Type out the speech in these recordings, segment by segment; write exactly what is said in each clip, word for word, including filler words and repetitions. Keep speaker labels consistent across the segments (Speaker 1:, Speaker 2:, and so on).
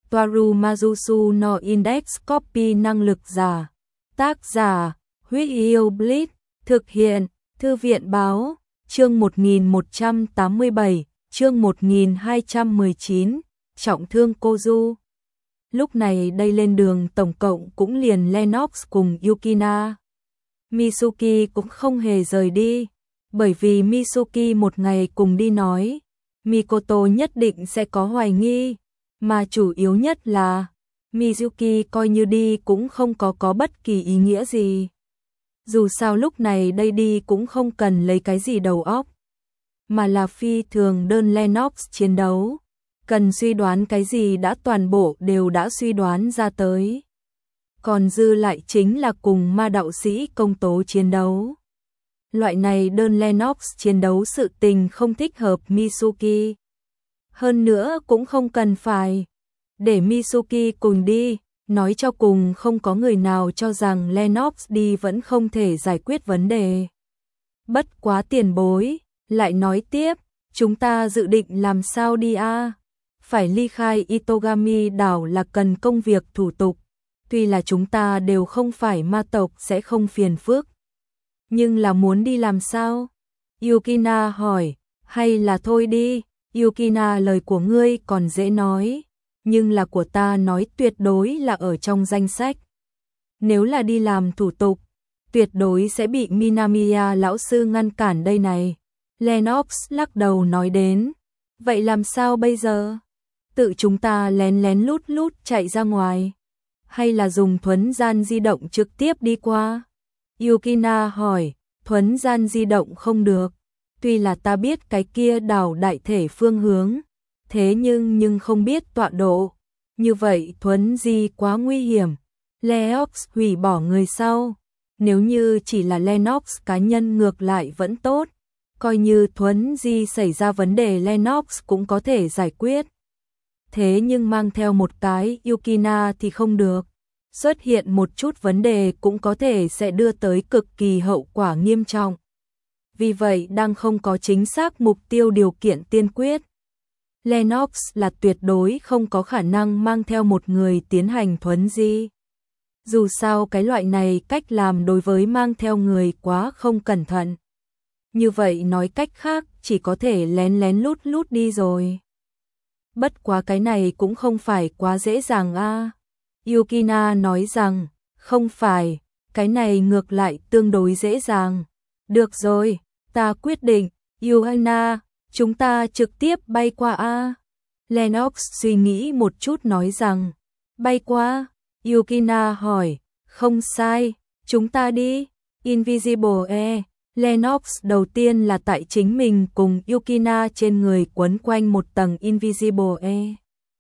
Speaker 1: Toaru Majusu no Index Copy năng lực giả. Tác giả, Huyết Yêu Blitz, thực hiện, Thư viện báo, chương một nghìn một trăm tám mươi bảy, chương một nghìn hai trăm mười chín, trọng thương Kozu. Lúc này đây lên đường tổng cộng cũng liền Lennox cùng Yukina. Mitsuki cũng không hề rời đi, bởi vì Mitsuki một ngày cùng đi nói, Mikoto nhất định sẽ có hoài nghi, mà chủ yếu nhất là Mizuki coi như đi cũng không có có bất kỳ ý nghĩa gì. Dù sao lúc này đây đi cũng không cần lấy cái gì đầu óc, mà là phi thường đơn Lennox chiến đấu, cần suy đoán cái gì đã toàn bộ đều đã suy đoán ra tới. Còn dư lại chính là cùng ma đạo sĩ công tố chiến đấu. Loại này đơn Lennox chiến đấu sự tình không thích hợp Mitsuki. Hơn nữa cũng không cần phải để Mitsuki cùng đi, nói cho cùng không có người nào cho rằng Lennox đi vẫn không thể giải quyết vấn đề. Bất quá tiền bối, lại nói tiếp, chúng ta dự định làm sao đi a? Phải ly khai Itogami đảo là cần công việc thủ tục, tuy là chúng ta đều không phải ma tộc sẽ không phiền phức. Nhưng là muốn đi làm sao? Yukina hỏi, hay là thôi đi, Yukina lời của ngươi còn dễ nói, nhưng là của ta nói tuyệt đối là ở trong danh sách. Nếu là đi làm thủ tục, tuyệt đối sẽ bị Minamiya lão sư ngăn cản đây này. Lennox lắc đầu nói đến, vậy làm sao bây giờ? Tự chúng ta lén lén lút lút chạy ra ngoài, hay là dùng thuấn gian di động trực tiếp đi qua? Yukina hỏi, thuấn gian di động không được, tuy là ta biết cái kia đảo đại thể phương hướng, thế nhưng nhưng không biết tọa độ, như vậy thuấn di quá nguy hiểm. Lennox hủy bỏ người sau, nếu như chỉ là Lennox cá nhân ngược lại vẫn tốt, coi như thuấn di xảy ra vấn đề Lennox cũng có thể giải quyết. Thế nhưng mang theo một cái Yukina thì không được, xuất hiện một chút vấn đề cũng có thể sẽ đưa tới cực kỳ hậu quả nghiêm trọng. Vì vậy đang không có chính xác mục tiêu điều kiện tiên quyết. Lennox là tuyệt đối không có khả năng mang theo một người tiến hành thuấn di. Dù sao cái loại này cách làm đối với mang theo người quá không cẩn thận. Như vậy nói cách khác chỉ có thể lén lén lút lút đi rồi. Bất quá cái này cũng không phải quá dễ dàng a. À. Yukina nói rằng, không phải, cái này ngược lại tương đối dễ dàng. Được rồi, ta quyết định, Yukina, chúng ta trực tiếp bay qua a. À. Lennox suy nghĩ một chút nói rằng, bay qua? Yukina hỏi, không sai, chúng ta đi. Invisible E. Lennox đầu tiên là tại chính mình cùng Yukina trên người quấn quanh một tầng Invisible E.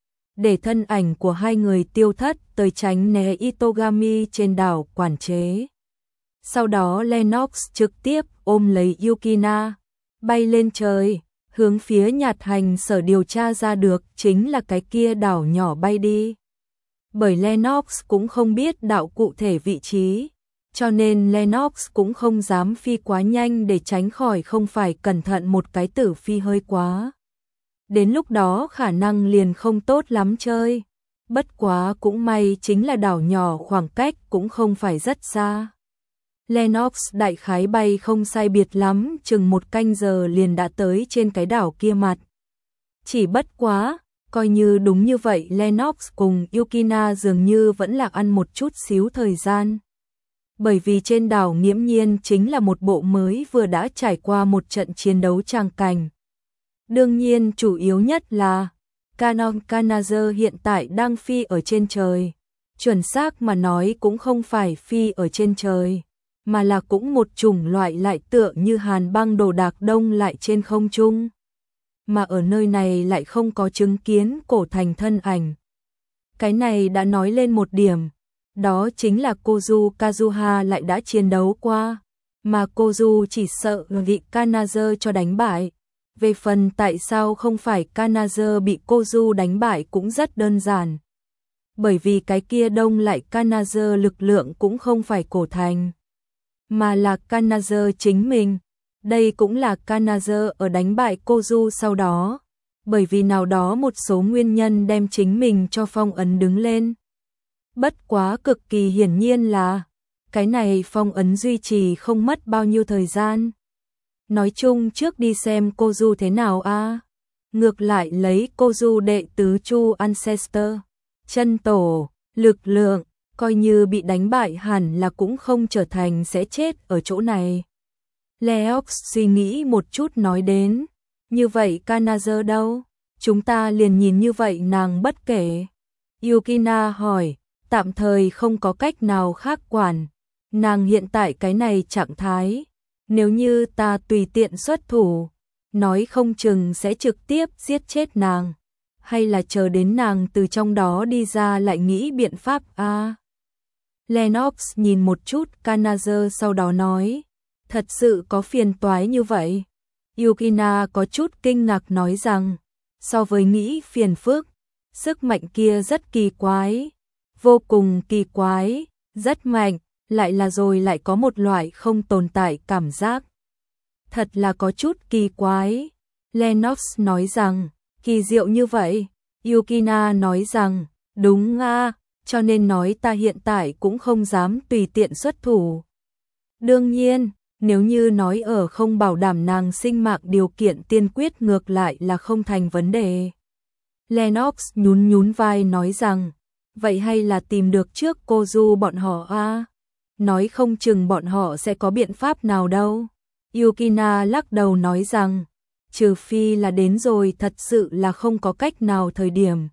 Speaker 1: Để thân ảnh của hai người tiêu thất tới tránh né Itogami trên đảo quản chế. Sau đó Lennox trực tiếp ôm lấy Yukina, bay lên trời, hướng phía nhạt hành sở điều tra ra được chính là cái kia đảo nhỏ bay đi. Bởi Lennox cũng không biết đạo cụ thể vị trí, cho nên Lennox cũng không dám phi quá nhanh để tránh khỏi không phải cẩn thận một cái tử phi hơi quá. Đến lúc đó khả năng liền không tốt lắm chơi. Bất quá cũng may chính là đảo nhỏ khoảng cách cũng không phải rất xa. Lennox đại khái bay không sai biệt lắm, chừng một canh giờ liền đã tới trên cái đảo kia mặt. Chỉ bất quá, coi như đúng như vậy Lennox cùng Yukina dường như vẫn là ăn một chút xíu thời gian. Bởi vì trên đảo nghiễm nhiên chính là một bộ mới vừa đã trải qua một trận chiến đấu tràng cảnh. Đương nhiên chủ yếu nhất là Canon Kanazer hiện tại đang phi ở trên trời. Chuẩn xác mà nói cũng không phải phi ở trên trời, mà là cũng một chủng loại lại tựa như hàn băng đồ đạc đông lại trên không trung. Mà ở nơi này lại không có chứng kiến cổ thành thân ảnh. Cái này đã nói lên một điểm, đó chính là Kozu Kazuha lại đã chiến đấu qua, mà Kozu chỉ sợ vị Kanazer cho đánh bại. Về phần tại sao không phải Kanazer bị Kozu đánh bại cũng rất đơn giản. Bởi vì cái kia đông lại Kanazer lực lượng cũng không phải cổ thành, mà là Kanazer chính mình. Đây cũng là Kanazer ở đánh bại Kozu sau đó, bởi vì nào đó một số nguyên nhân đem chính mình cho phong ấn đứng lên. Bất quá cực kỳ hiển nhiên là, cái này phong ấn duy trì không mất bao nhiêu thời gian. Nói chung trước đi xem cô Du thế nào a. Ngược lại lấy cô Du đệ tứ Chu Ancestor, chân tổ, lực lượng, coi như bị đánh bại hẳn là cũng không trở thành sẽ chết ở chỗ này. Leox suy nghĩ một chút nói đến, như vậy Kanazer đâu? Chúng ta liền nhìn như vậy nàng bất kể. Yukina hỏi, tạm thời không có cách nào khác quản. Nàng hiện tại cái này trạng thái, nếu như ta tùy tiện xuất thủ, nói không chừng sẽ trực tiếp giết chết nàng. Hay là chờ đến nàng từ trong đó đi ra lại nghĩ biện pháp a. À, Lennox nhìn một chút Kanazer sau đó nói, thật sự có phiền toái như vậy. Yukina có chút kinh ngạc nói rằng, so với nghĩ phiền phức, sức mạnh kia rất kỳ quái, vô cùng kỳ quái, rất mạnh, lại là rồi lại có một loại không tồn tại cảm giác. Thật là có chút kỳ quái. Lennox nói rằng, kỳ diệu như vậy. Yukina nói rằng, đúng a, cho nên nói ta hiện tại cũng không dám tùy tiện xuất thủ. Đương nhiên, nếu như nói ở không bảo đảm nàng sinh mạng điều kiện tiên quyết ngược lại là không thành vấn đề. Lennox nhún nhún vai nói rằng, vậy hay là tìm được trước cô Du bọn họ a? Nói không chừng bọn họ sẽ có biện pháp nào đâu. Yukina lắc đầu nói rằng, trừ phi là đến rồi thật sự là không có cách nào thời điểm.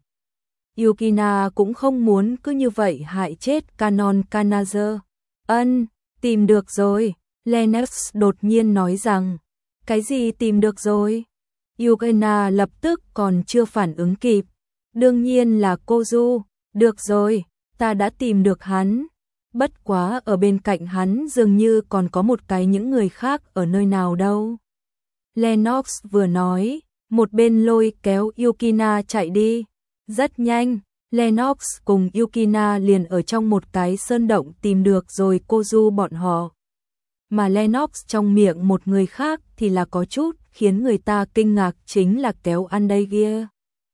Speaker 1: Yukina cũng không muốn cứ như vậy hại chết Canon Kanazer. Ân, tìm được rồi. Lennox đột nhiên nói rằng, cái gì tìm được rồi? Yukina lập tức còn chưa phản ứng kịp. Đương nhiên là cô Du, được rồi, ta đã tìm được hắn. Bất quá ở bên cạnh hắn dường như còn có một cái những người khác ở nơi nào đâu. Lennox vừa nói, một bên lôi kéo Yukina chạy đi. Rất nhanh, Lennox cùng Yukina liền ở trong một cái sơn động tìm được rồi cô Du bọn họ. Mà Lennox trong miệng một người khác thì là có chút khiến người ta kinh ngạc chính là kéo Andagia.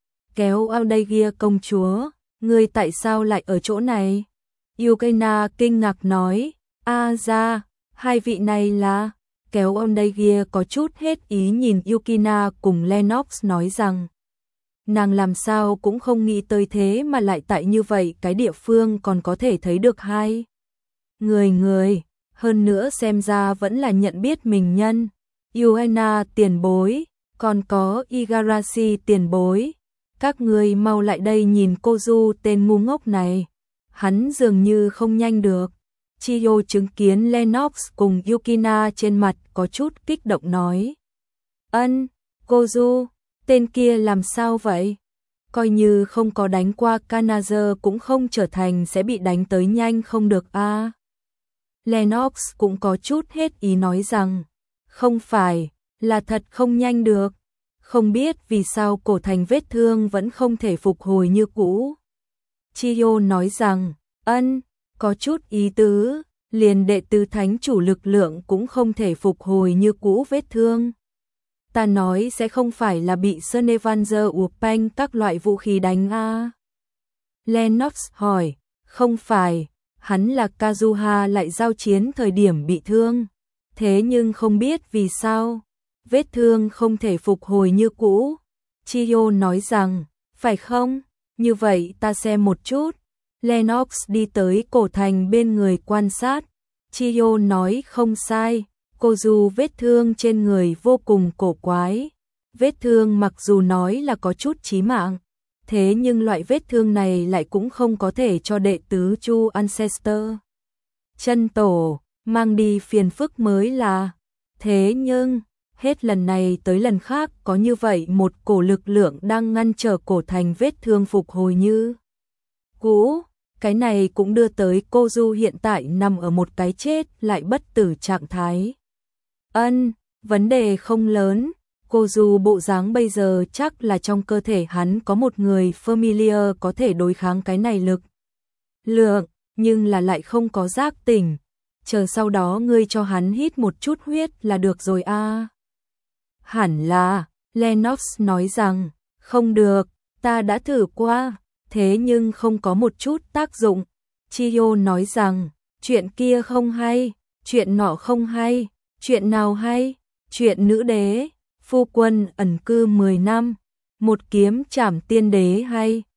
Speaker 1: Kéo Andagia công chúa, ngươi tại sao lại ở chỗ này? Yukina kinh ngạc nói, a ra, hai vị này là... Kéo Andagia có chút hết ý nhìn Yukina cùng Lennox nói rằng, nàng làm sao cũng không nghĩ tới thế mà lại tại như vậy cái địa phương còn có thể thấy được hai người người. Hơn nữa xem ra vẫn là nhận biết mình nhân. Yuena tiền bối, còn có Igarashi tiền bối. Các người mau lại đây nhìn cô Du tên ngu ngốc này. Hắn dường như không nhanh được. Chiyo chứng kiến Lennox cùng Yukina trên mặt có chút kích động nói. Ân, cô Du, tên kia làm sao vậy? Coi như không có đánh qua Kanazer cũng không trở thành sẽ bị đánh tới nhanh không được a. À. Lennox cũng có chút hết ý nói rằng, không phải, là thật không nhanh được, không biết vì sao cổ thành vết thương vẫn không thể phục hồi như cũ. Chiyo nói rằng, ân, có chút ý tứ, liền đệ tứ thánh chủ lực lượng cũng không thể phục hồi như cũ vết thương. Ta nói sẽ không phải là bị Senevanzer Urpeng các loại vũ khí đánh a. À. Lennox hỏi, không phải. Hắn là Kazuha lại giao chiến thời điểm bị thương. Thế nhưng không biết vì sao, vết thương không thể phục hồi như cũ. Chiyo nói rằng, phải không? Như vậy ta xem một chút. Lennox đi tới cổ thành bên người quan sát. Chiyo nói không sai, cô Du vết thương trên người vô cùng cổ quái. Vết thương mặc dù nói là có chút chí mạng, thế nhưng loại vết thương này lại cũng không có thể cho đệ tứ Chu Ancestor, chân tổ, mang đi phiền phức mới là. Thế nhưng, hết lần này tới lần khác có như vậy một cổ lực lượng đang ngăn trở cổ thành vết thương phục hồi như cũ. Cái này cũng đưa tới cô Du hiện tại nằm ở một cái chết lại bất tử trạng thái. Ân, vấn đề không lớn. Cô Du bộ dáng bây giờ chắc là trong cơ thể hắn có một người familiar có thể đối kháng cái này lực lượng, nhưng là lại không có giác tỉnh. Chờ sau đó ngươi cho hắn hít một chút huyết là được rồi a. À. Hẳn là, Lennox nói rằng, Không được, ta đã thử qua, thế nhưng không có một chút tác dụng. Chiyo nói rằng, chuyện kia không hay, chuyện nọ không hay, chuyện nào hay, chuyện nữ đế, phu quân ẩn cư mười năm, một kiếm trảm tiên đế hay,